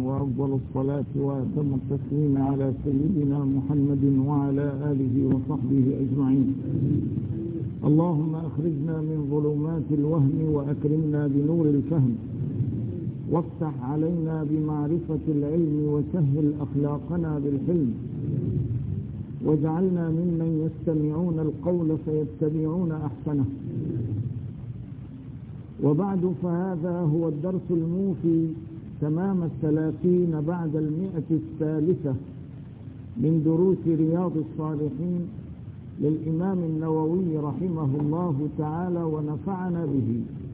وأفضل الصلاة وأتم التسليم على سيدنا محمد وعلى آله وصحبه أجمعين. اللهم أخرجنا من ظلمات الوهم وأكرمنا بنور الفهم، وافتح علينا بمعرفة العلم وسهل أخلاقنا بالحلم، واجعلنا ممن يستمعون القول فيتبعون أحسنه. وبعد، فهذا هو الدرس الموفي تمام 30 بعد 100 الثالثة من دروس رياض الصالحين للإمام النووي رحمه الله تعالى ونفعنا به.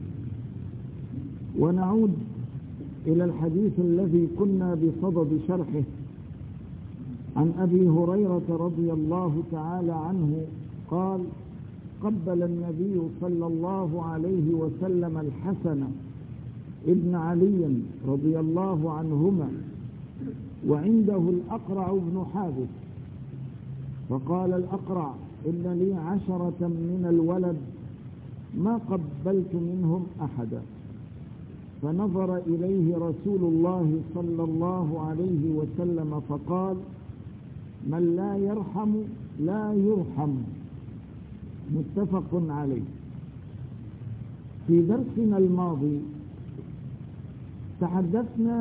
ونعود إلى الحديث الذي كنا بصدد شرحه عن أبي هريرة رضي الله تعالى عنه قال: قبل النبي صلى الله عليه وسلم الحسن ابن علي رضي الله عنهما وعنده الأقرع بن حابس، فقال الأقرع: إن لي 10 من الولد ما قبلت منهم أحدا. فنظر إليه رسول الله صلى الله عليه وسلم فقال: من لا يرحم لا يرحم. متفق عليه. في درسنا الماضي تحدثنا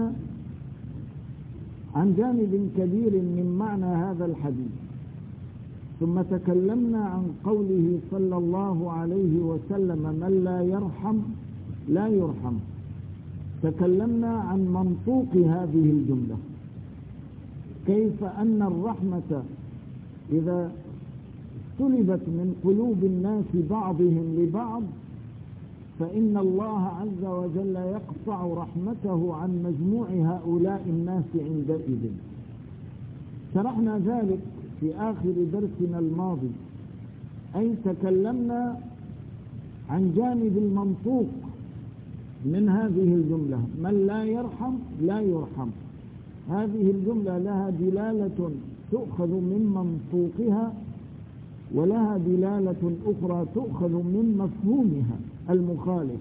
عن جانب كبير من معنى هذا الحديث، ثم تكلمنا عن قوله صلى الله عليه وسلم: من لا يرحم لا يرحم. تكلمنا عن منطوق هذه الجملة، كيف أن الرحمة إذا سلبت من قلوب الناس بعضهم لبعض فإن الله عز وجل يقطع رحمته عن مجموع هؤلاء الناس عندئذ. شرحنا ذلك في آخر درسنا الماضي، أي تكلمنا عن جانب المنطوق من هذه الجملة: من لا يرحم لا يرحم. هذه الجملة لها دلالة تؤخذ من منطوقها، ولها دلالة أخرى تؤخذ من مفهومها المخالف.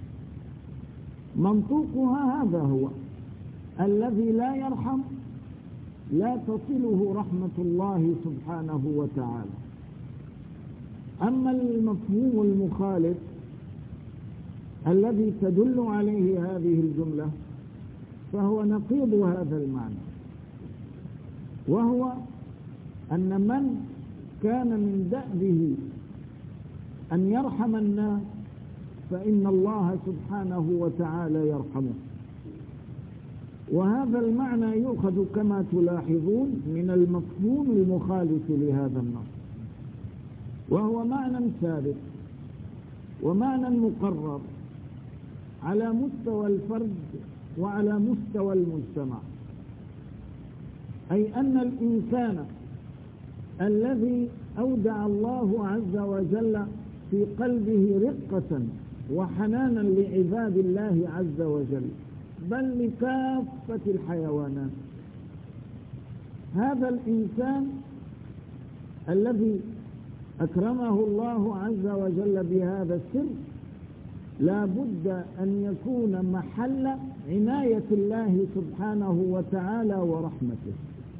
منطوقها هذا هو: الذي لا يرحم لا تصله رحمة الله سبحانه وتعالى. أما المفهوم المخالف الذي تدل عليه هذه الجملة فهو نقيض هذا المعنى، وهو أن من كان من دأبه أن يرحم الناس فإن الله سبحانه وتعالى يرحمه. وهذا المعنى يؤخذ كما تلاحظون من المفهوم المخالف لهذا النص، وهو معنى ثابت ومعنى مقرر على مستوى الفرد وعلى مستوى المجتمع، أي أن الإنسان الذي أودع الله عز وجل في قلبه رقة وحنانا لعباد الله عز وجل، بل لكافة الحيوانات، هذا الإنسان الذي أكرمه الله عز وجل بهذا السر لا بد أن يكون محل عناية الله سبحانه وتعالى ورحمته،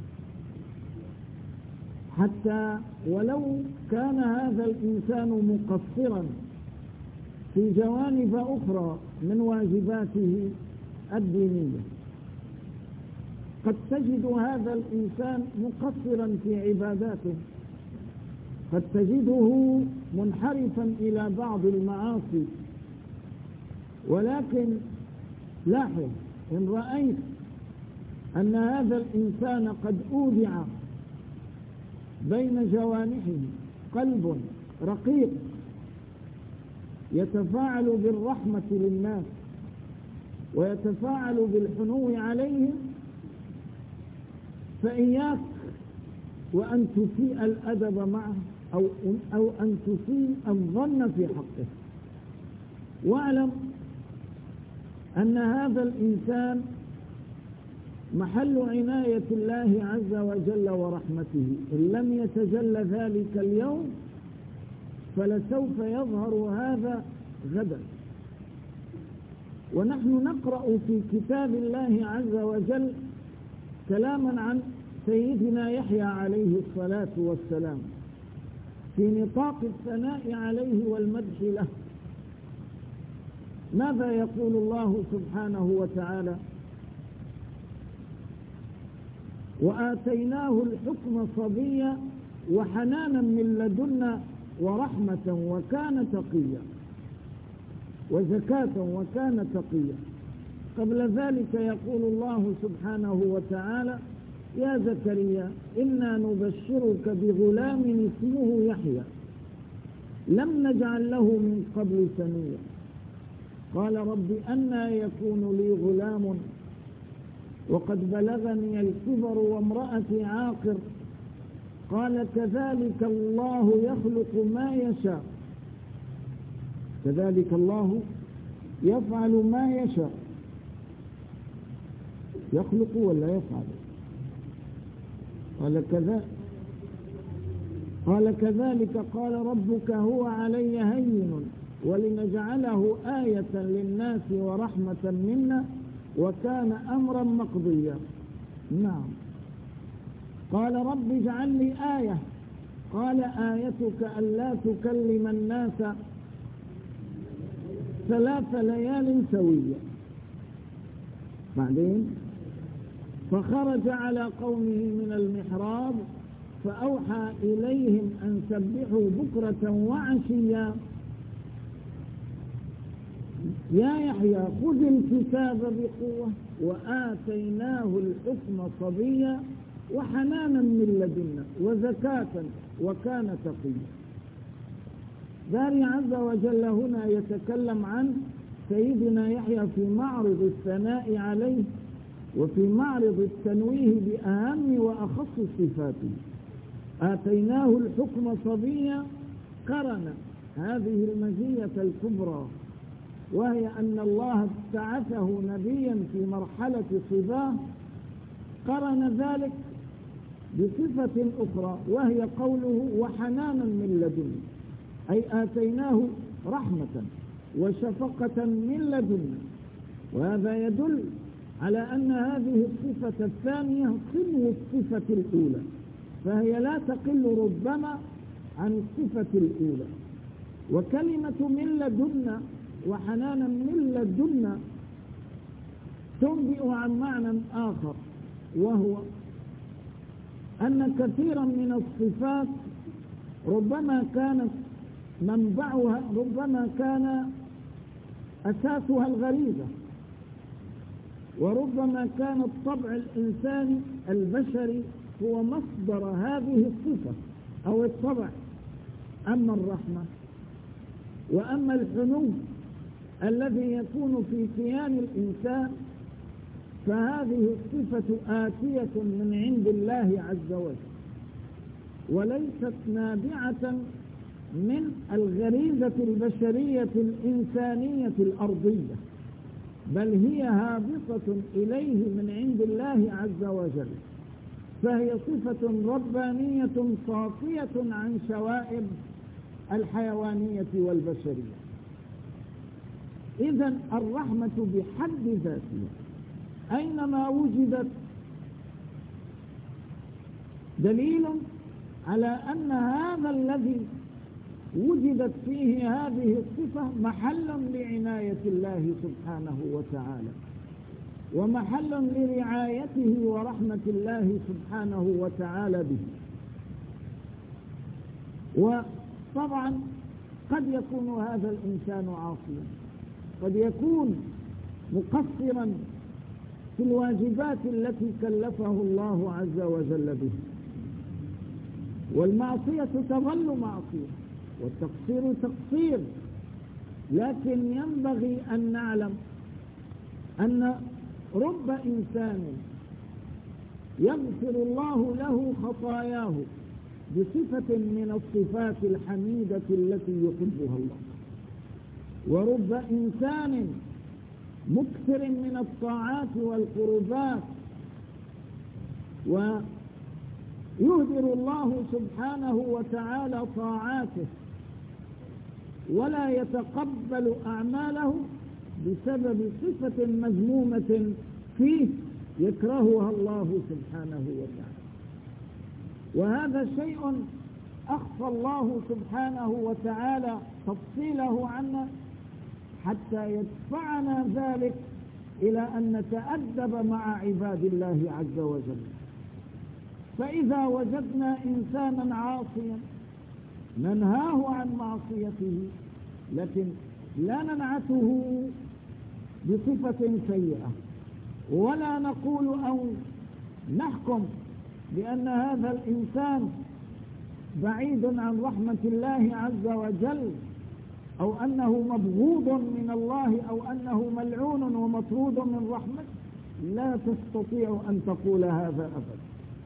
حتى ولو كان هذا الإنسان مقصرا في جوانب أخرى من واجباته الدينية. قد تجد هذا الإنسان مقصرا في عباداته، قد تجده منحرفا إلى بعض المعاصي، ولكن لاحظ إن رأيت أن هذا الإنسان قد أودع بين جوانحه قلب رقيق يتفاعل بالرحمة للناس ويتفاعل بالحنو عليهم، فإياك وأن تسيء الأدب معه أو أن تسيء الظن في حقه. واعلم أن هذا الإنسان محل عناية الله عز وجل ورحمته، إن لم يتجلى ذلك اليوم فلسوف يظهر هذا غدا. ونحن نقرأ في كتاب الله عز وجل كلاما عن سيدنا يحيى عليه الصلاة والسلام في نطاق الثناء عليه والمدح له. ماذا يقول الله سبحانه وتعالى؟ وآتيناه الحكم صبيا وحنانا من لدنا ورحمة وكان تقيا وزكاة وكان تقيا. قبل ذلك يقول الله سبحانه وتعالى: يا زكريا إنا نبشرك بغلام اسمه يحيى لم نجعل له من قبل سميا قال رب أنى يكون لي غلام وقد بلغني الكبر وامرأتي عاقر قال كذلك الله يخلق ما يشاء كذلك الله يفعل ما يشاء. يخلق ولا يفعل؟ قال كذلك قال ربك هو علي هين ولنجعله آية للناس ورحمة منا وكان أمرا مقضيا. نعم. قال رب اجعل لي آية قال آيتك ألا تكلم الناس 3 ليال سوية. بعدين فخرج على قومه من المحراب فأوحى إليهم أن سبحوا بكرة وعشيا يا يحيى خذ الكتاب بقوة وآتيناه الحكم صبيا وحنانا من لدنا وزكاة وكان تقيا. باري عز وجل هنا يتكلم عن سيدنا يحيى في معرض الثناء عليه وفي معرض التنويه بأهم وأخص صفاته. آتيناه الحكم صبيا قرن هذه المزية الكبرى وهي أن الله ابتعثه نبيا في مرحلة صباه، قرن ذلك بصفة أخرى وهي قوله وحنانا من لدنا، أي آتيناه رحمة وشفقة من لدنا. وهذا يدل على أن هذه الصفة الثانية صنو الصفة الأولى، فهي لا تقل ربما عن الصفة الأولى. وكلمة من لدنا وحنانا من لدنا تنبئ عن معنى آخر، وهو أن كثيرا من الصفات ربما كانت منبعها، ربما كان أساسها الغريزة، وربما كان الطبع الإنساني البشري هو مصدر هذه الصفة أو الطبع. أما الرحمة وأما الحنو الذي يكون في كيان الإنسان فهذه الصفة آتية من عند الله عز وجل، وليست نابعة من الغريزة البشرية الإنسانية الأرضية، بل هي هابطة إليه من عند الله عز وجل، فهي صفة ربانية صافية عن شوائب الحيوانية والبشرية. إذن الرحمة بحد ذاتها أينما وجدت دليل على أن هذا الذي وجدت فيه هذه الصفة محل لعناية الله سبحانه وتعالى، ومحل لرعايته ورحمة الله سبحانه وتعالى به. وطبعا قد يكون هذا الإنسان عاصيا، قد يكون مقصرا في الواجبات التي كلفه الله عز وجل به، والمعصية تظل معصية والتقصير تقصير، لكن ينبغي أن نعلم أن رب إنسان يغفر الله له خطاياه بصفة من الصفات الحميدة التي يحبها الله، ورب إنسان مكثر من الطاعات والقربات ويهدر الله سبحانه وتعالى طاعاته ولا يتقبل أعماله بسبب صفة مذمومة فيه يكرهها الله سبحانه وتعالى. وهذا شيء أخفى الله سبحانه وتعالى تفصيله عنا حتى يدفعنا ذلك إلى أن نتأدب مع عباد الله عز وجل. فإذا وجدنا إنسانا عاصيا ننهاه عن معصيته، لكن لا ننعته بصفة سيئة، ولا نقول أو نحكم بأن هذا الإنسان بعيد عن رحمة الله عز وجل، أو أنه مبغوض من الله، أو أنه ملعون ومطرود من رحمته. لا تستطيع أن تقول هذا أبدا،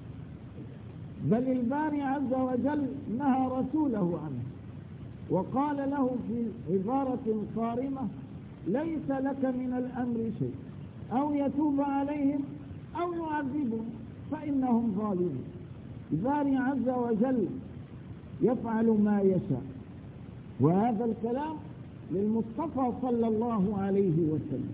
بل الباري عز وجل نهى رسوله عنه وقال له في عبارة صارمة: ليس لك من الأمر شيء، أو يتوب عليهم أو يعذبهم فإنهم ظالمون. الباري عز وجل يفعل ما يشاء. وهذا الكلام للمصطفى صلى الله عليه وسلم.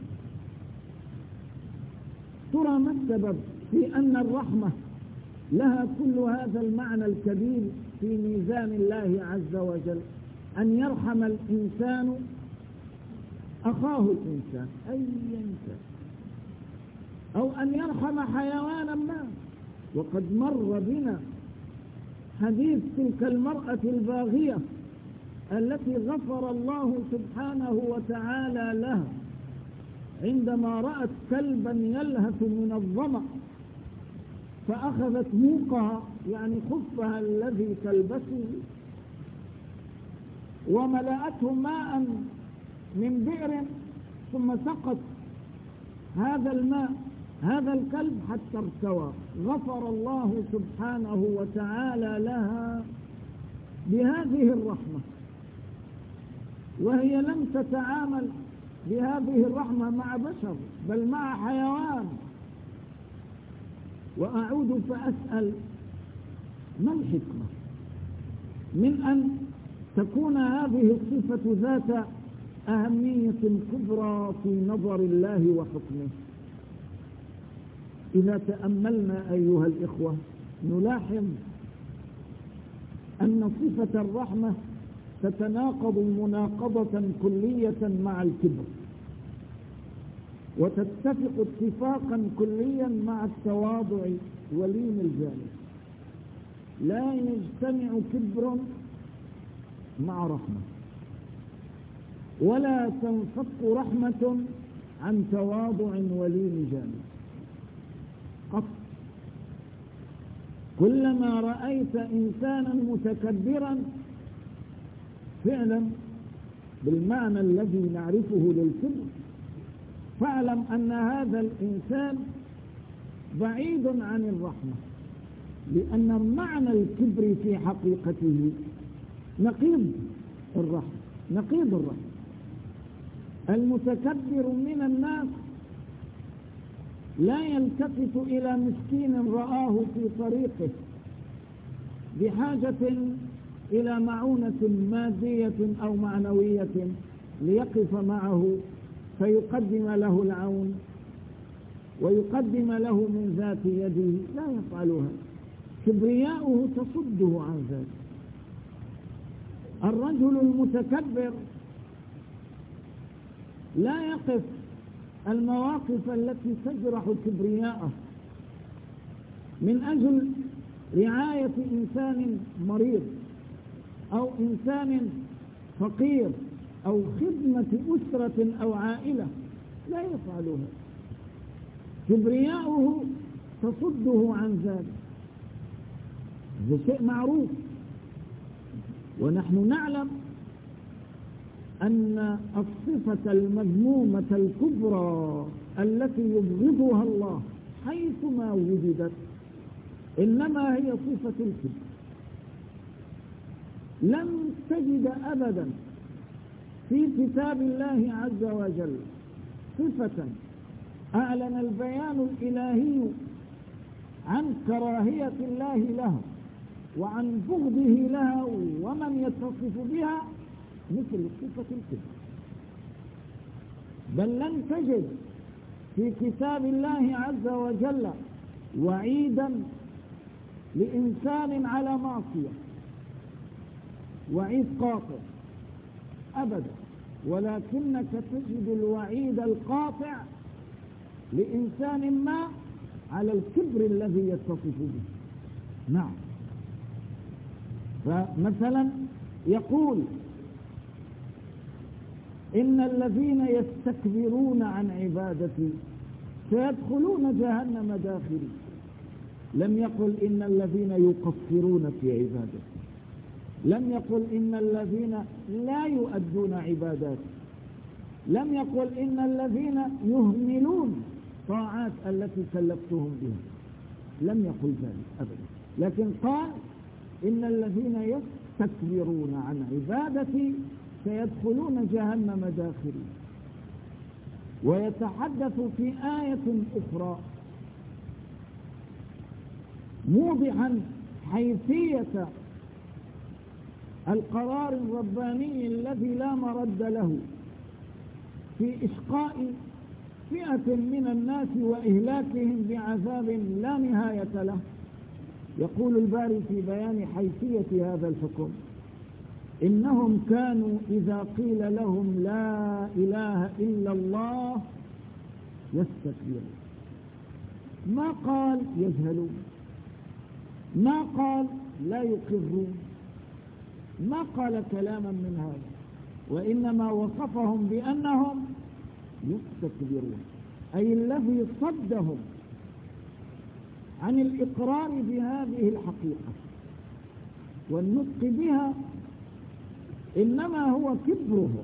ترى ما السبب في أن الرحمة لها كل هذا المعنى الكبير في ميزان الله عز وجل؟ أن يرحم الإنسان أخاه الإنسان أيا كان، أو أن يرحم حيوانا ما. وقد مر بنا حديث تلك المرأة الباغية التي غفر الله سبحانه وتعالى لها عندما رأت كلبا يلهث من الظمأ، فأخذت موقها يعني خفها الذي تلبسه وملأته ماء من بئر، ثم سقط هذا الماء هذا الكلب حتى ارتوى. غفر الله سبحانه وتعالى لها بهذه الرحمة، وهي لم تتعامل بهذه الرحمة مع بشر بل مع حيوان. وأعود فأسأل: ما الحكمة من أن تكون هذه الصفة ذات أهمية كبرى في نظر الله وحكمه؟ إذا تأملنا أيها الإخوة نلاحظ أن صفة الرحمة تتناقض مناقضة كلية مع الكبر، وتتفق اتفاقا كليا مع التواضع ولين الجانب. لا يجتمع كبر مع رحمة، ولا تنفك رحمة عن تواضع ولين جانب قط. كلما رأيت إنسانا متكبرا فعلا بالمعنى الذي نعرفه للكبر، فاعلم أن هذا الإنسان بعيد عن الرحمة، لأن معنى الكبر في حقيقته نقيض الرحمة. نقيض الرحمة. المتكبر من الناس لا يلتفت إلى مسكين رآه في طريقه بحاجة إلى معونة مادية أو معنوية ليقف معه فيقدم له العون ويقدم له من ذات يده. لا يفعلها، كبرياؤه تصده عن ذلك. الرجل المتكبر لا يقف المواقف التي تجرح كبرياءه من أجل رعاية إنسان مريض أو إنسان فقير أو خدمة أسرة أو عائلة. لا يفعلها، كبرياؤه تصده عن ذلك. هذا شيء معروف. ونحن نعلم أن الصفة المذمومة الكبرى التي يبغضها الله حيثما وجدت إنما هي صفة الكبر. لم تجد أبدا في كتاب الله عز وجل صفة أعلن البيان الإلهي عن كراهية الله لها وعن بغضه لها ومن يتصف بها مثل صفة الكبر. بل لن تجد في كتاب الله عز وجل وعيدا لإنسان على معصية، وعيد قاطع أبدا، ولكنك تجد الوعيد القاطع لإنسان ما على الكبر الذي يتصف به. نعم. فمثلا يقول إن الذين يستكبرون عن عبادتي سيدخلون جهنم داخلين. لم يقل إن الذين يقصرون في عبادتي، لم يقل إن الذين لا يؤدون عباداتي، لم يقل إن الذين يهملون طاعات التي كلفتهم بها، لم يقل ذلك أبدا، لكن قال إن الذين يستكبرون عن عبادتي سيدخلون جهنم داخلين. ويتحدث في آية أخرى موضحا حيثية القرار الرباني الذي لا مرد له في إشقاء فئة من الناس وإهلاكهم بعذاب لا نهاية له. يقول الباري في بيان حيثية هذا الحكم: إنهم كانوا إذا قيل لهم لا إله إلا الله يستكبرون. ما قال يجهلون، ما قال لا يقرون، ما قال كلاما من هذا، وإنما وصفهم بأنهم يستكبرون، أي الذي صدهم عن الإقرار بهذه الحقيقة والنطق بها إنما هو كبرهم.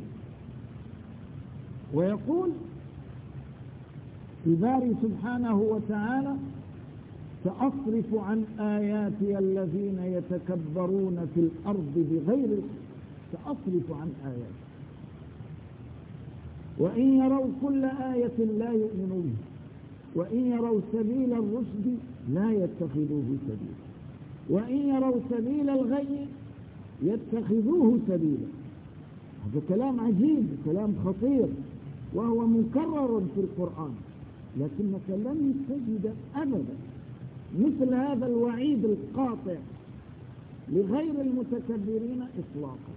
ويقول الباري سبحانه وتعالى: سأصرف عن آياتي الذين يتكبرون في الأرض بغير الحق. سأصرف عن آياتي، وإن يروا كل آية لا يؤمنوا بها، وإن يروا سبيل الرشد لا يتخذوه سبيلا، وإن يروا سبيل الغي يتخذوه سبيلا. هذا كلام عجيب، كلام خطير، وهو مكرر في القرآن، لكنك لم تجد أبدا مثل هذا الوعيد القاطع لغير المتكبرين إطلاقا.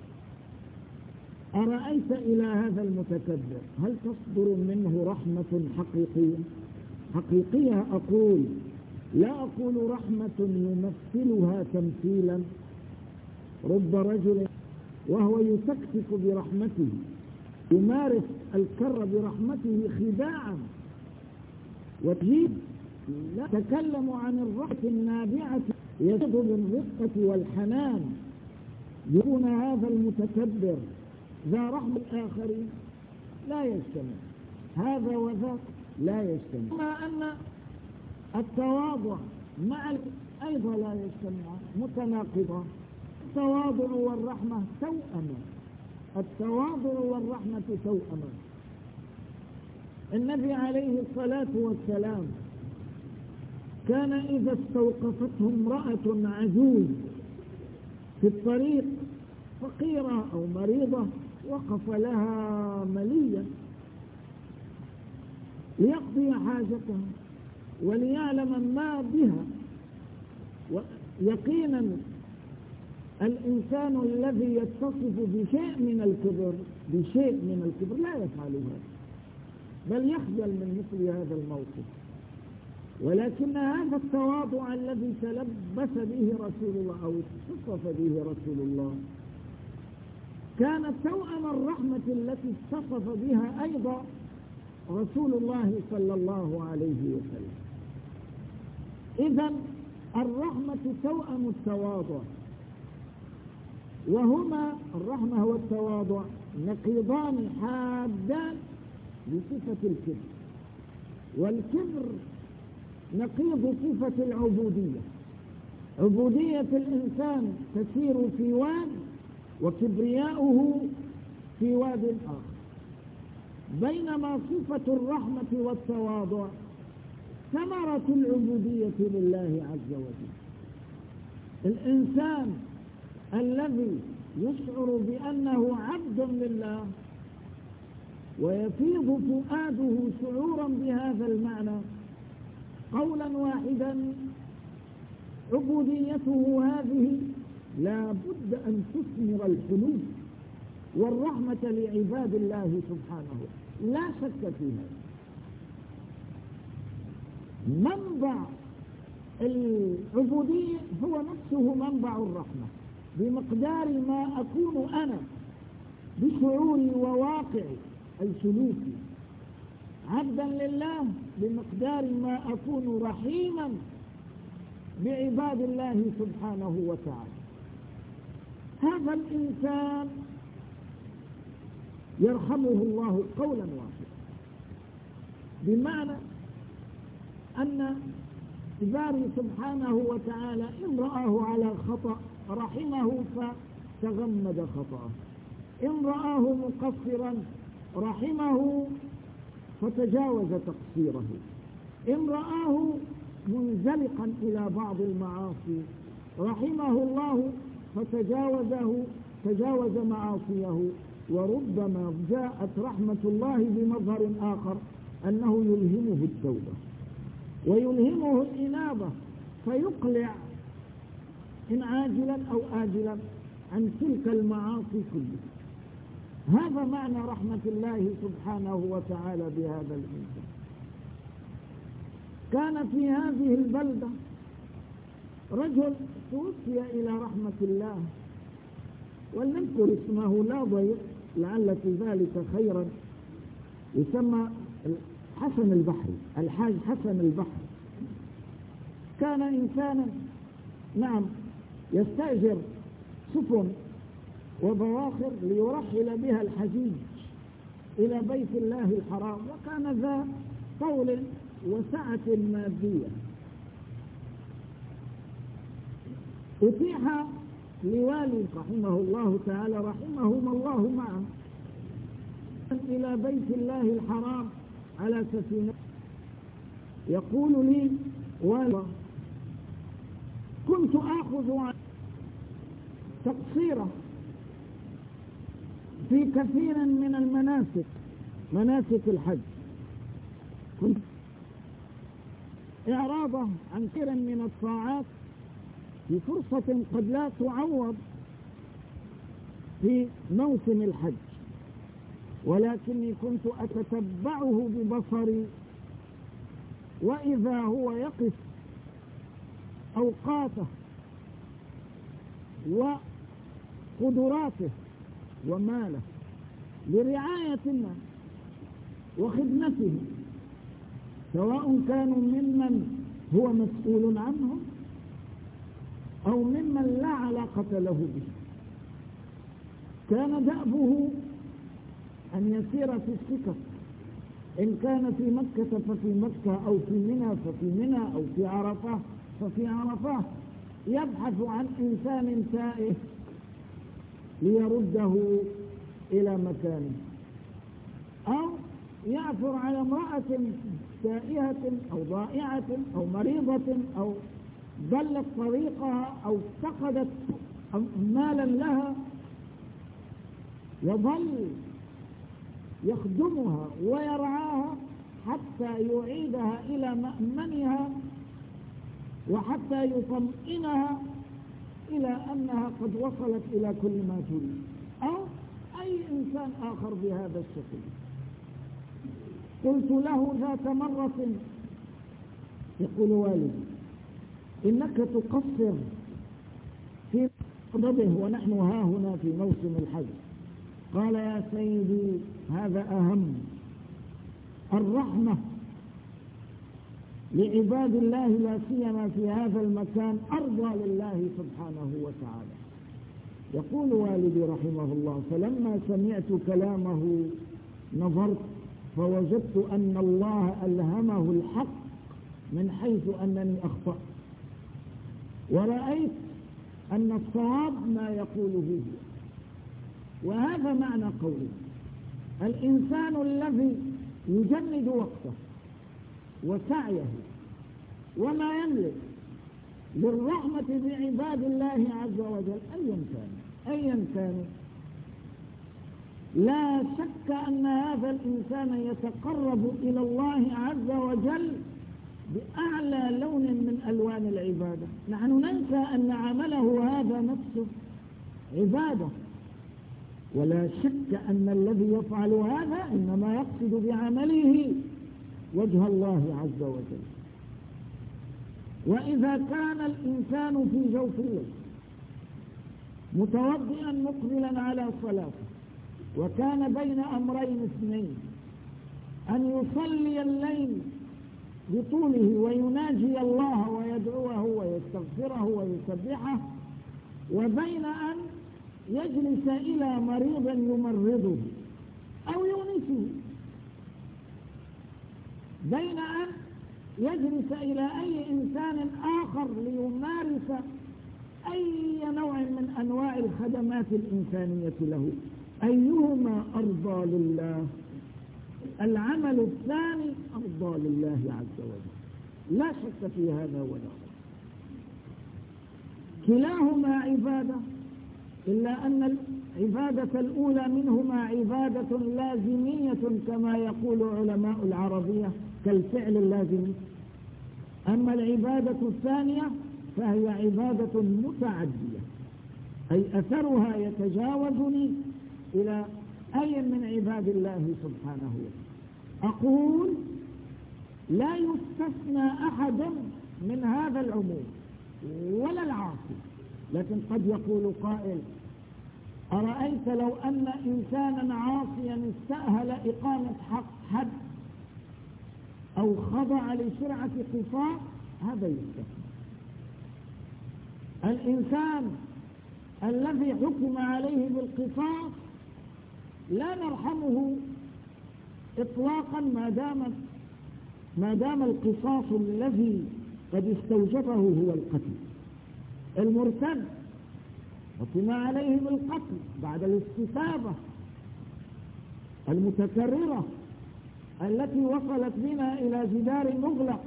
أرأيت إلى هذا المتكبر هل تصدر منه رحمة حقيقية؟ حقيقية أقول، لا أقول رحمة يمثلها تمثيلا. رب رجل وهو يتكتك برحمته يمارس الكر برحمته خداعا وتجيب. لا تكلم عن الرحمة النابعة يزيد بالرقة والحنان. يكون هذا المتكبر ذا رحمة الآخرين لا يجتمع، هذا وذاك لا يجتمع. كما أن التواضع مع أيضا لا يجتمع، متناقضة. التواضع والرحمة توأما، التواضع والرحمة توأما. النبي عليه الصلاة والسلام كان إذا استوقفته امرأة عجوز في الطريق فقيرة أو مريضة وقف لها مليا ليقضي حاجتها وليعلم ما بها. ويقينا الإنسان الذي يتصف بشيء من الكبر لا يفعل هذا، بل يخجل من مثل هذا الموقف. ولكن هذا التواضع الذي تلبس به رسول الله أو اتصف به رسول الله كانت توأم الرحمة التي اتصف بها أيضا رسول الله صلى الله عليه وسلم. إذن الرحمة توأم التواضع، وهما الرحمة والتواضع نقيضان حادان لصفة الكبر. والكبر نقيض صفة العبودية. عبودية الإنسان تسير في واد وكبرياؤه في واد آخر، بينما صفة الرحمة والتواضع ثمرة العبودية لله عز وجل. الإنسان الذي يشعر بأنه عبد لله ويفيض فؤاده شعورا بهذا المعنى قولا واحدا: عبوديته هذه لا بد أن تثمر الحلول والرحمة لعباد الله سبحانه، لا شك في هذا. منبع العبودية هو نفسه منبع الرحمة، بمقدار ما أكون أنا بشعوري وواقعي أي سلوكي عبدا لله، بمقدار ما أكون رحيما بعباد الله سبحانه وتعالى. هذا الإنسان يرحمه الله قولا واحدا، بمعنى أن الباري سبحانه وتعالى إن رآه على خطأ رحمه فتغمد خطأه، إن رآه مقصرا رحمه فتجاوز تقصيره، إن رآه منزلقا إلى بعض المعاصي رحمه الله فتجاوز معاصيه. وربما جاءت رحمة الله بمظهر آخر، أنه يلهمه التوبة ويلهمه الإنابة فيقلع إن عاجلا أو آجلا عن تلك المعاصي كلها. هذا معنى رحمة الله سبحانه وتعالى بهذا الإنسان. كان في هذه البلدة رجل توفي إلى رحمة الله، ولنذكر اسمه لا ضير لعل في ذلك خيرا، يسمى حسن البحري، الحاج حسن البحري. كان إنسانا يستأجر سفن وبواخر ليرحل بها الحجيج إلى بيت الله الحرام، وكان ذا طول وسعة مادية. أتيح لوالي رحمه الله تعالى رحمهما الله معه إلى بيت الله الحرام على سفينة. يقول لي: والله كنت آخذ عن تقصيره في كثير من المناسك، مناسك الحج، كنت إعراضه عن كثير من الطاعات في فرصة قد لا تعوض في موسم الحج، ولكني كنت أتتبعه ببصري، وإذا هو يقف أوقاته وقدراته وماله لرعاية الناس وخدمته، سواء كانوا ممن هو مسؤول عنهم أو ممن لا علاقة له به. كان دأبه أن يسير في السكك، إن كان في مكة ففي مكة، أو في منى ففي منى، أو في عرفة ففي عرفة، يبحث عن إنسان تائه ليرده إلى مكانه، أو يعثر على امرأة تائهة أو ضائعة أو مريضة أو ضلت طريقها أو افتقدت مالا لها، يظل يخدمها ويرعاها حتى يعيدها إلى مأمنها وحتى يطمئنها إلى أنها قد وصلت إلى كل ما تريد، أو أي إنسان آخر بهذا الشكل. قلت له ذات مرة، يقول والدي: إنك تقصر في قبضه ونحن ها هنا في موسم الحج. قال: يا سيدي، هذا أهم، الرحمة لعباد الله لا سيما في هذا المكان أرضى لله سبحانه وتعالى. يقول والدي رحمه الله: فلما سمعت كلامه نظرت فوجدت أن الله ألهمه الحق من حيث أنني أخطأت، ورأيت أن الصواب ما يقوله هو. وهذا معنى قوله: الإنسان الذي يجند وقته وسعيه وما يملك للرحمة بعباد الله عز وجل أيا كانوا، لا شك أن هذا الإنسان يتقرب إلى الله عز وجل بأعلى لون من ألوان العبادة. نحن ننسى أن عمله هذا نفسه عبادة، ولا شك أن الذي يفعل هذا إنما يقصد بعمله وجه الله عز وجل. وإذا كان الإنسان في جوف الليل متوضئا مقبلا على صلاته، وكان بين أمرين اثنين، أن يصلي الليل بطوله ويناجي الله ويدعوه ويستغفره ويسبحه، وبين أن يجلس إلى مريض يمرضه أو يونسه، بين أن يجلس إلى أي إنسان آخر ليمارس أي نوع من أنواع الخدمات الإنسانية له، أيهما أرضى لله؟ العمل الثاني أرضى لله عز وجل، لا شك في هذا ولا ريب. كلاهما عبادة، إلا أن العبادة الأولى منهما عبادة لازمية كما يقول علماء العربية كالفعل اللازم، أما العبادة الثانية فهي عبادة متعدية، أي أثرها يتجاوزني إلى أي من عباد الله سبحانه وتعالى. أقول لا يستثنى أحد من هذا العموم ولا العاصي، لكن قد يقول قائل: أرأيت لو أن إنسانا عاصيا استأهل إقامة حد أو خضع لشرعة قصاص، هذا يستثنى. الإنسان الذي حكم عليه بالقصاص لا نرحمه إطلاقا ما دام القصاص الذي قد استوجبه هو القتل. المرتد حكم عليه بالقتل بعد الاستتابة المتكررة التي وصلت بنا إلى جدار مغلق.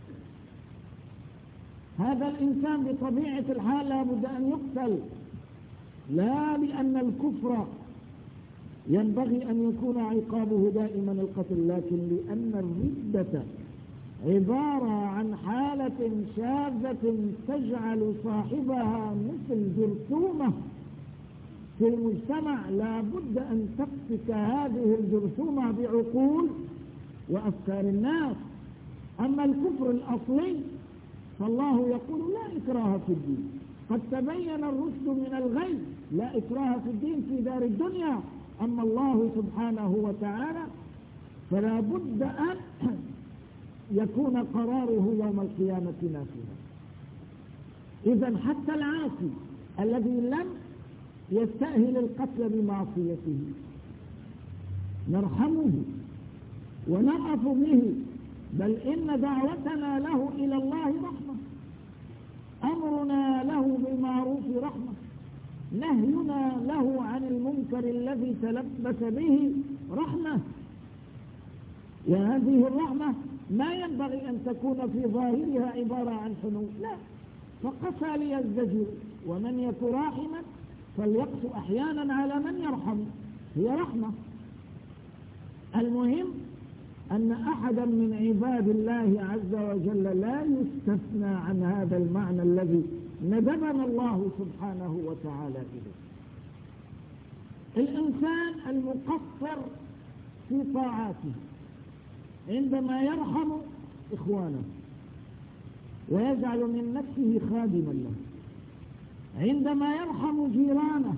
هذا الإنسان بطبيعة الحال لا بد أن يقتل، لا لأن الكفر ينبغي أن يكون عقابه دائما القتل، لكن لأن الردة عبارة عن حالة شاذة تجعل صاحبها مثل جرثومة في المجتمع، لا بد أن تفك هذه الجرثومة بعقول وأفكار الناس. أما الكفر الأصلي فالله يقول: لا إكراه في الدين، قد تبين الرشد من الغي، لا إكراه في الدين في دار الدنيا. أما الله سبحانه وتعالى فلا بد أن يكون قراره يوم القيامة نافذا. إذن حتى العاصي الذي لم يستأهل القتل بمعصيته نرحمه ونرأف به، بل إن دعوتنا له إلى الله رحمة، أمرنا له بالمعروف رحمة، نهينا له عن المنكر الذي تلبس به رحمة. وهذه الرحمة ما ينبغي أن تكون في ظاهرها عبارة عن حنو، لا، فقسى ليزدجر، ومن يك راحما فليقسو أحيانا على من يرحم، هي رحمة. المهم أن أحدا من عباد الله عز وجل لا يستثنى عن هذا المعنى الذي ندبنا الله سبحانه وتعالى إليه. الإنسان المقصر في طاعاته عندما يرحم إخوانه ويجعل من نفسه خادما له، عندما يرحم جيرانه،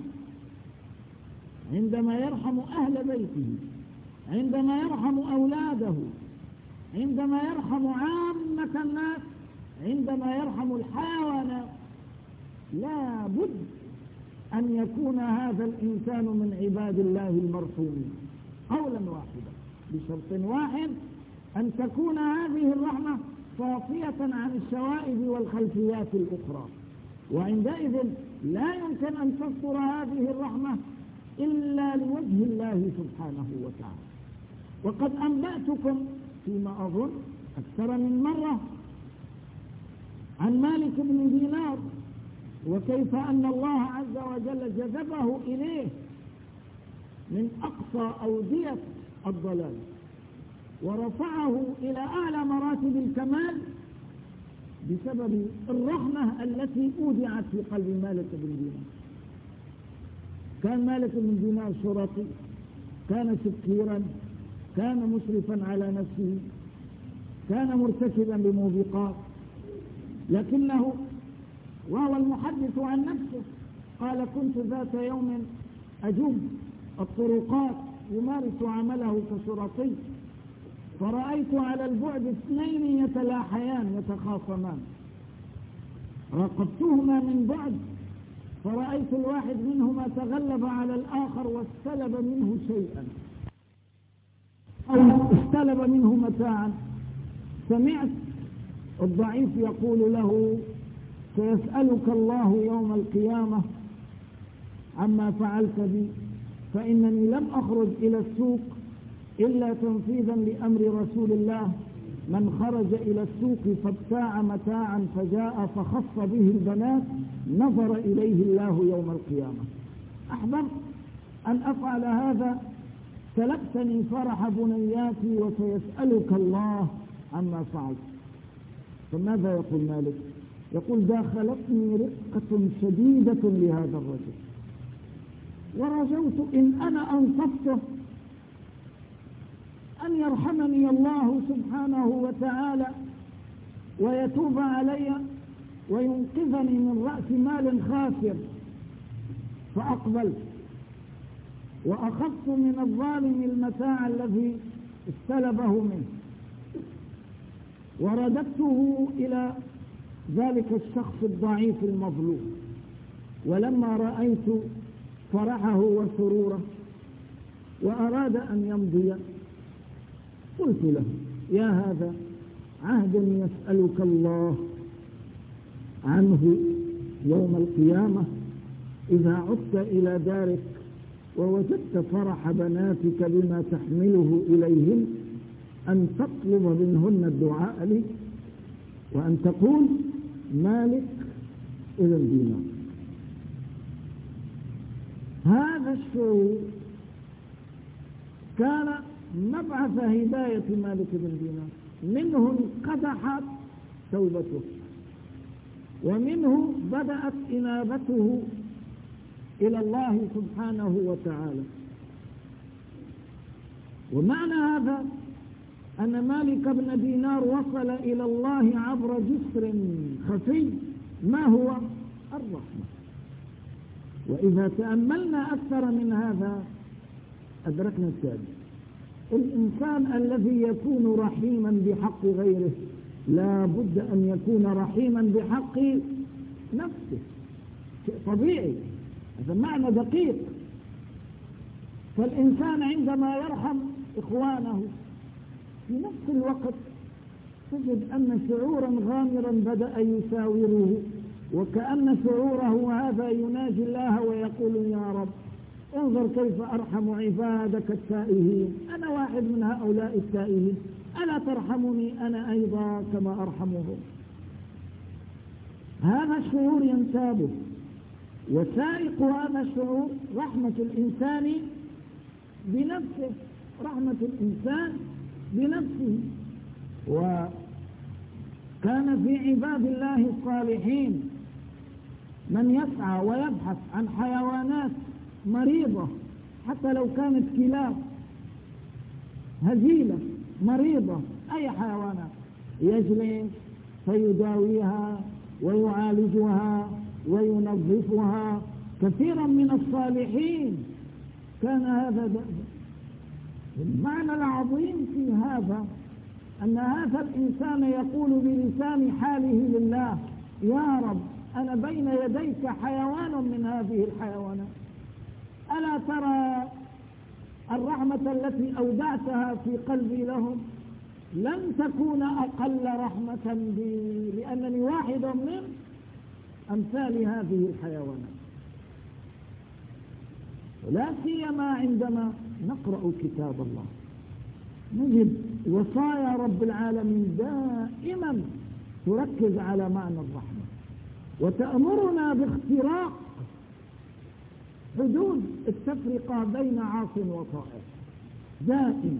عندما يرحم أهل بيته، عندما يرحم أولاده، عندما يرحم عامة الناس، عندما يرحم الحيوانات، لا بد أن يكون هذا الإنسان من عباد الله المرحومين قولا واحدا، بشرط واحد: أن تكون هذه الرحمة صافية عن الشوائب والخلفيات الأخرى، وعندئذ لا يمكن أن تصدر هذه الرحمة إلا لوجه الله سبحانه وتعالى. وقد أنبأتكم فيما أظن أكثر من مرة عن مالك بن دينار، وكيف أن الله عز وجل جذبه إليه من أقصى أودية الضلال ورفعه إلى أعلى مراتب الكمال بسبب الرحمة التي أودعت في قلب مالك بن دينار. كان مالك بن دينار شرطي، كان سكيرا، كان مسرفا على نفسه، كان مرتكبا بموبقات، لكنه وهو المحدث عن نفسه قال: كنت ذات يوم أجوب الطرقات يمارس عمله كشرطي، فرأيت على البعد 2 يتلاحيان يتخاصمان، راقبتهما من بعد فرأيت الواحد منهما تغلب على الآخر واستلب منه شيئا أو استلب منه متاعا. سمعت الضعيف يقول له: سيسألك الله يوم القيامة عما فعلت بي، فإنني لم أخرج إلى السوق إلا تنفيذا لأمر رسول الله، من خرج إلى السوق فابتاع متاعا فجاء فخص به البنات نظر إليه الله يوم القيامة. أحببت أن أفعل هذا، سلبتني فرح بنياتي وسيسألك الله عما فعلت. فماذا يقول مالك؟ يقول: داخلتني رقة شديدة لهذا الرجل، ورجوت إن أنا أنصفته أن يرحمني الله سبحانه وتعالى ويتوب علي وينقذني من رأس مال خاسر. فأقبلت وأخذت من الظالم المتاع الذي استلبه منه ورددته إلى ذلك الشخص الضعيف المظلوم. ولما رأيت فرحه وسروره وأراد أن يمضي قلت له: يا هذا عهد يسألك الله عنه يوم القيامة إذا عدت إلى دارك ووجدت فرح بناتك بما تحمله إليهن أن تطلب منهن الدعاء لي وأن تقول: مالك ابن دينار. هذا الشعور كان مبعث هداية مالك بن دينار، منه انقدحت توبته ومنه بدأت إنابته إلى الله سبحانه وتعالى. ومعنى هذا أن مالك بن دينار وصل إلى الله عبر جسر خفي، ما هو؟ الرحمة. وإذا تأملنا أكثر من هذا أدركنا التالي: الإنسان الذي يكون رحيما بحق غيره لا بد أن يكون رحيما بحق نفسه، شيء طبيعي، هذا معنى دقيق. فالإنسان عندما يرحم إخوانه في نفس الوقت تجد أن شعورا غامرا بدأ يساوره، وكأن شعوره هذا يناجي الله ويقول: يا رب انظر كيف أرحم عبادك التائهين، أنا واحد من هؤلاء التائهين، ألا ترحمني أنا أيضا كما أرحمهم؟ هذا الشعور ينتابه، وسائق هذا الشعور رحمة الإنسان بنفسه، رحمة الإنسان بنفسه. وكان في عباد الله الصالحين من يسعى ويبحث عن حيوانات مريضة، حتى لو كانت كلاب هزيلة مريضة، أي حيوانات، يجلس فيداويها ويعالجها وينظفها. كثيرا من الصالحين كان هذا دأبا. المعنى العظيم في هذا أن هذا الإنسان يقول بلسان حاله لله: يا رب أنا بين يديك حيوان من هذه الحيوانات، ألا ترى الرحمة التي أودعتها في قلبي لهم لن تكون أقل رحمة بي، لأنني واحد من أمثال هذه الحيوانات. ولا سيما عندما نقرأ كتاب الله نجد وصايا رب العالمين دائما تركز على معنى الرحمة وتأمرنا باختراق حدود التفرقة بين عاص وطائع دائما.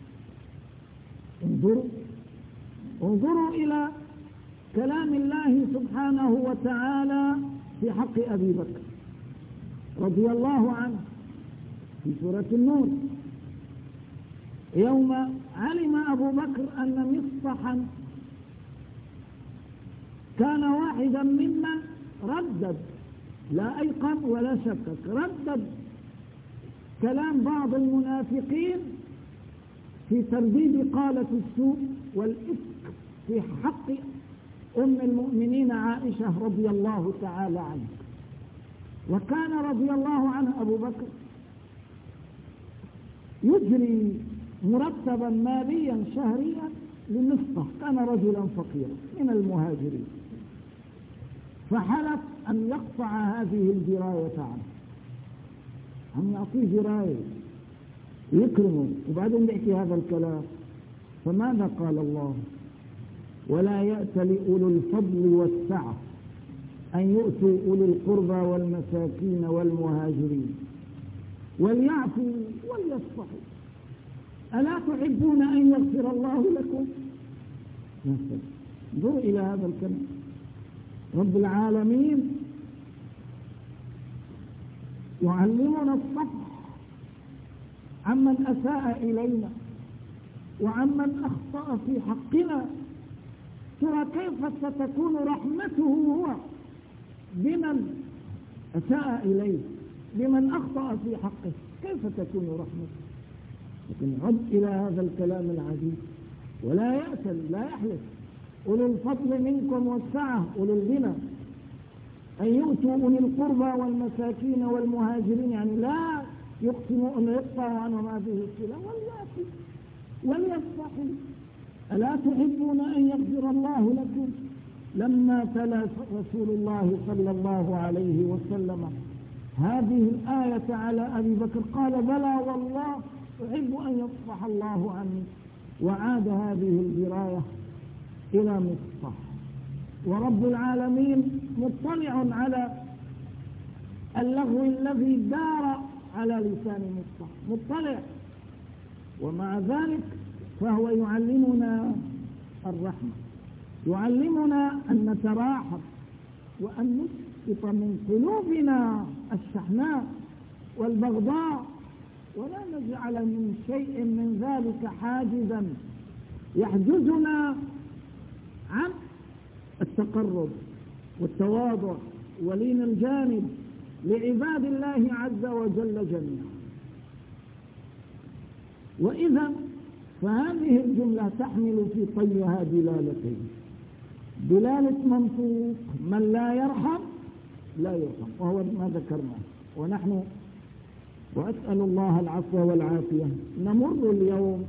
انظروا إلى كلام الله سبحانه وتعالى في حق أبي بكر رضي الله عنه في سورة النور، يوم علم أبو بكر أن مصطحا كان واحدا ممن ردد، لا أيقن ولا شكك، ردد كلام بعض المنافقين في ترديد قالة السوء والإفك في حق أم المؤمنين عائشة رضي الله تعالى عنها. وكان رضي الله عنه أبو بكر يجري مرتبا ماليا شهريا لمصطح، كان رجلا فقيرا من المهاجرين، فحلف أن يقطع هذه الجراية عنه، أن يعطيه جراية يكرمه. وبعدين يحكي هذا الكلام، فماذا قال الله؟ ولا يأت لأولو الفضل والسعة أن يؤتوا أولي القربى والمساكين والمهاجرين وليعفوا وليصفحوا ألا تحبون أن يغفر الله لكم؟ انظروا إلى هذا الكلام. رب العالمين يعلمنا الصفح عمن أساء إلينا وعمن أخطأ في حقنا. ترى كيف ستكون رحمته هو بمن أساء إليه، بمن أخطأ في حقه، كيف تكون رحمته؟ لكن عد إلى هذا الكلام العجيب، ولا يأتل لا يحلف أولو الفضل منكم والسعة أولو الغنى أن يؤتوا أولي القربى والمساكين والمهاجرين، يعني لا يقسموا أن يقطعوا عنهم هذه الصلة وليأتوا وليصفحوا ألا تحبون أن يغفر الله لكم؟ لما تلا رسول الله صلى الله عليه وسلم هذه الآية على أبي بكر قال بلى والله أحب أن يصفح الله عني، وعاد هذه الجراية إلى مصطح. ورب العالمين مطلع على اللغو الذي دار على لسان مصطح، مطلع، ومع ذلك فهو يعلمنا الرحمة، يعلمنا أن نتراحم وأن نسقط من قلوبنا الشحناء والبغضاء، ولا نجعل من شيء من ذلك حاجزا يحجزنا عن التقرب والتواضع ولين الجانب لعباد الله عز وجل جميعا. وإذا فهذه الجملة تحمل في طيها دلالتين: دلالة منطوق من لا يرحم لا يرحم، وهو ما ذكرناه، ونحن وأسأل الله العفو والعافية نمر اليوم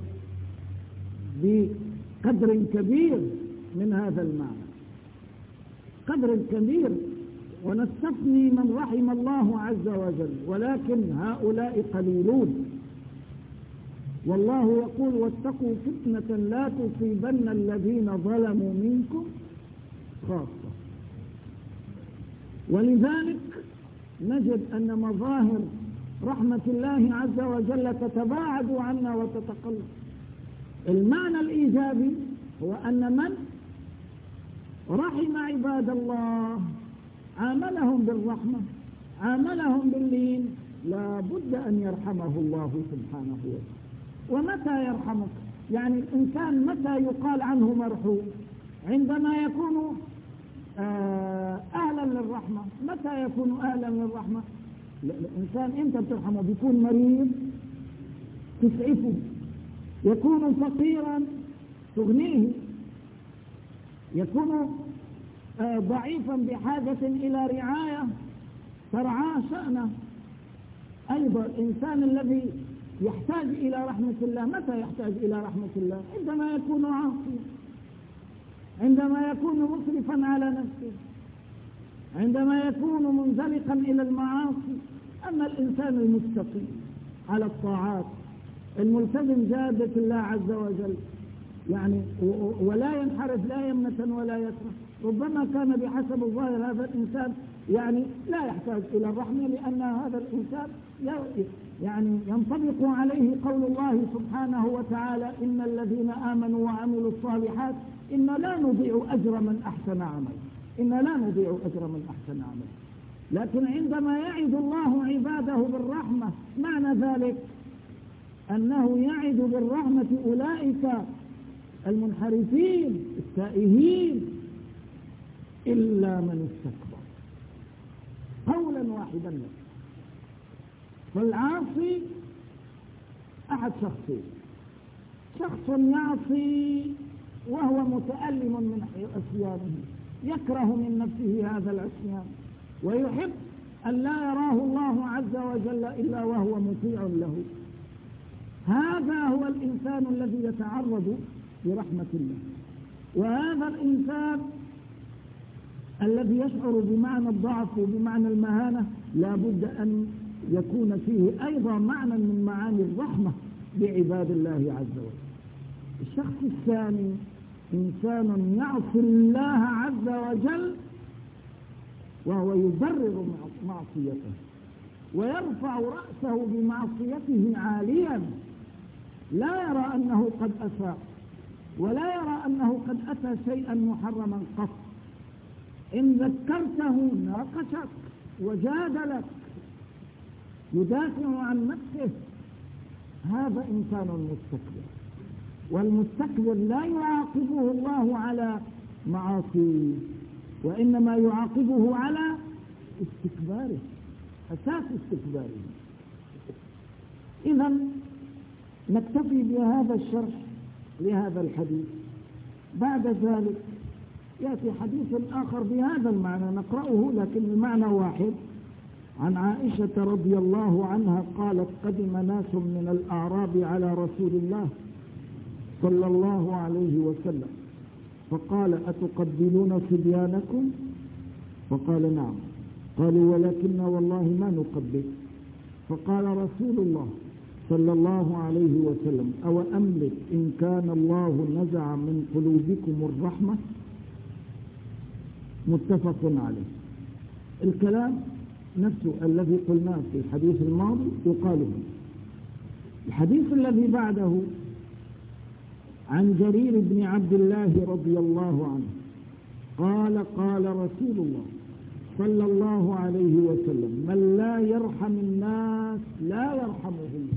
بقدر كبير من هذا المعنى، قدر كبير، ونستثني من رحم الله عز وجل، ولكن هؤلاء قليلون. والله يقول واتقوا فتنة لا تصيبن الذين ظلموا منكم خاصة. ولذلك نجد أن مظاهر رحمة الله عز وجل تتباعد عنا وتتقلص. المعنى الإيجابي هو أن من رحم عباد الله عاملهم بالرحمة، عاملهم باللين، لا بد أن يرحمه الله سبحانه وتعالى. ومتى يرحمك؟ يعني الإنسان متى يقال عنه مرحوم؟ عندما يكون أهلا للرحمة. متى يكون أهلا للرحمة؟ الإنسان إمتى بترحمه؟ بيكون مريض تسعفه، يكون فقيرا تغنيه، يكون ضعيفا بحاجة إلى رعاية ترعاه شأنه. أيضا الإنسان الذي يحتاج إلى رحمة الله، متى يحتاج إلى رحمة الله؟ عندما يكون عاصيا، عندما يكون مسرفا على نفسه، عندما يكون منزلقا إلى المعاصي. أما الإنسان المستقيم على الطاعات الملتزم جادة الله عز وجل، يعني ولا ينحرف لا يمنة ولا يسرف، ربما كان بحسب الظاهر هذا الإنسان يعني لا يحتاج إلى الرحمة، لأن هذا الإنسان يعني ينطبق عليه قول الله سبحانه وتعالى: إن الذين آمنوا وعملوا الصالحات إنا لا نضيع أجر من أحسن عمل، إنا لا نضيع أجر من أحسن عمل. لكن عندما يعد الله عباده بالرحمة، معنى ذلك أنه يعد بالرحمة أولئك المنحرفين التائهين إلا من استكبر. قولا واحدا لك، فالعاصي أحد شخصين: شخص يعصي وهو متألم من عصيانه، يكره من نفسه هذا العصيان ويحب أن لا يراه الله عز وجل إلا وهو مطيع له. هذا هو الإنسان الذي يتعرض لرحمة الله. وهذا الإنسان الذي يشعر بمعنى الضعف وبمعنى المهانة لا بد أن يكون فيه أيضا معنى من معاني الرحمة بعباد الله عز وجل. الشخص الثاني إنسان يعصي الله عز وجل وهو يبرر معصيته ويرفع رأسه بمعصيته عاليا، لا يرى أنه قد أساء ولا يرى أنه قد أتى شيئا محرما قط. إن ذكرته ناقشك وجادلك، يدافع عن نفسه. هذا إنسان مستكبر، والمستكبر لا يعاقبه الله على معاصيه، وإنما يعاقبه على استكباره، أساس استكباره. إذن نكتفي بهذا الشرح لهذا الحديث. بعد ذلك يأتي حديث آخر بهذا المعنى نقرأه، لكن المعنى واحد. عن عائشة رضي الله عنها قالت: قدم ناس من الأعراب على رسول الله صلى الله عليه وسلم فقال: أتقبلون صبيانكم؟ فقال: نعم. قالوا: ولكننا والله ما نقبل. فقال رسول الله صلى الله عليه وسلم: أو أملك إن كان الله نزع من قلوبكم الرحمة. متفق عليه. الكلام نفسه الذي قلناه في الحديث الماضي يقال به. الحديث الذي بعده عن جرير بن عبد الله رضي الله عنه قال: قال رسول الله صلى الله عليه وسلم: من لا يرحم الناس لا يرحمه الله.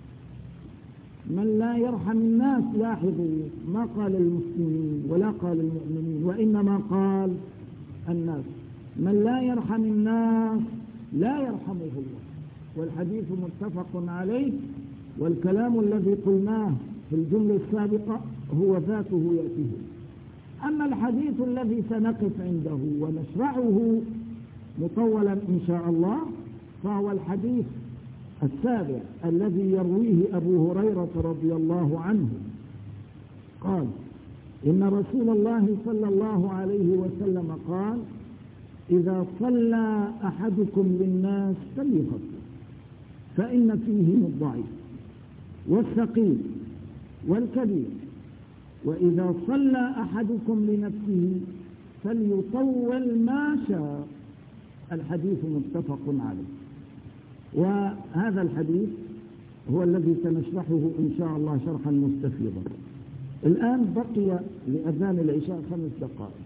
من لا يرحم الناس، لاحظوا ما قال المسلمين ولا قال المؤمنين، وإنما قال الناس. من لا يرحم الناس لا يرحمه الله. والحديث متفق عليه. والكلام الذي قلناه في الجملة السابقة هو ذاته يأتيه. أما الحديث الذي سنقف عنده ونشرعه مطولا إن شاء الله فهو الحديث السابع الذي يرويه أبو هريرة رضي الله عنه قال: إن رسول الله صلى الله عليه وسلم قال: إذا صلى أحدكم للناس فليصلي، فإن فيهم الضعيف والثقيل والكبير، وإذا صلى أحدكم لنفسه فليطول ما شاء. الحديث متفق عليه. وهذا الحديث هو الذي سنشرحه إن شاء الله شرحا مستفيضا. الآن بقي لأذان العشاء 5 دقائق،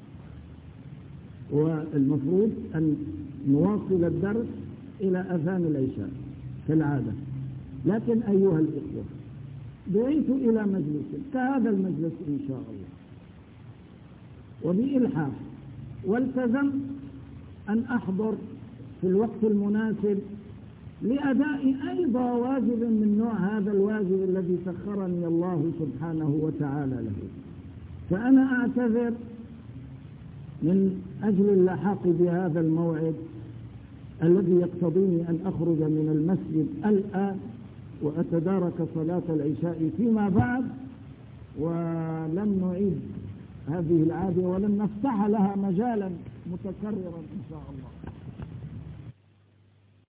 والمفروض أن نواصل الدرس إلى أذان العشاء كالعادة. لكن أيها الإخوة، دعيت إلى مجلس كهذا المجلس إن شاء الله، وبإلحاح والتزمت أن أحضر في الوقت المناسب لأداء أيضا واجب من نوع هذا الواجب الذي سخرني الله سبحانه وتعالى له. فأنا أعتذر من أجل اللحاق بهذا الموعد الذي يقتضيني أن أخرج من المسجد الآن وأتدارك صلاة العشاء فيما بعد، ولن نعيد هذه العادة ولن نفتح لها مجالا متكررا إن شاء الله.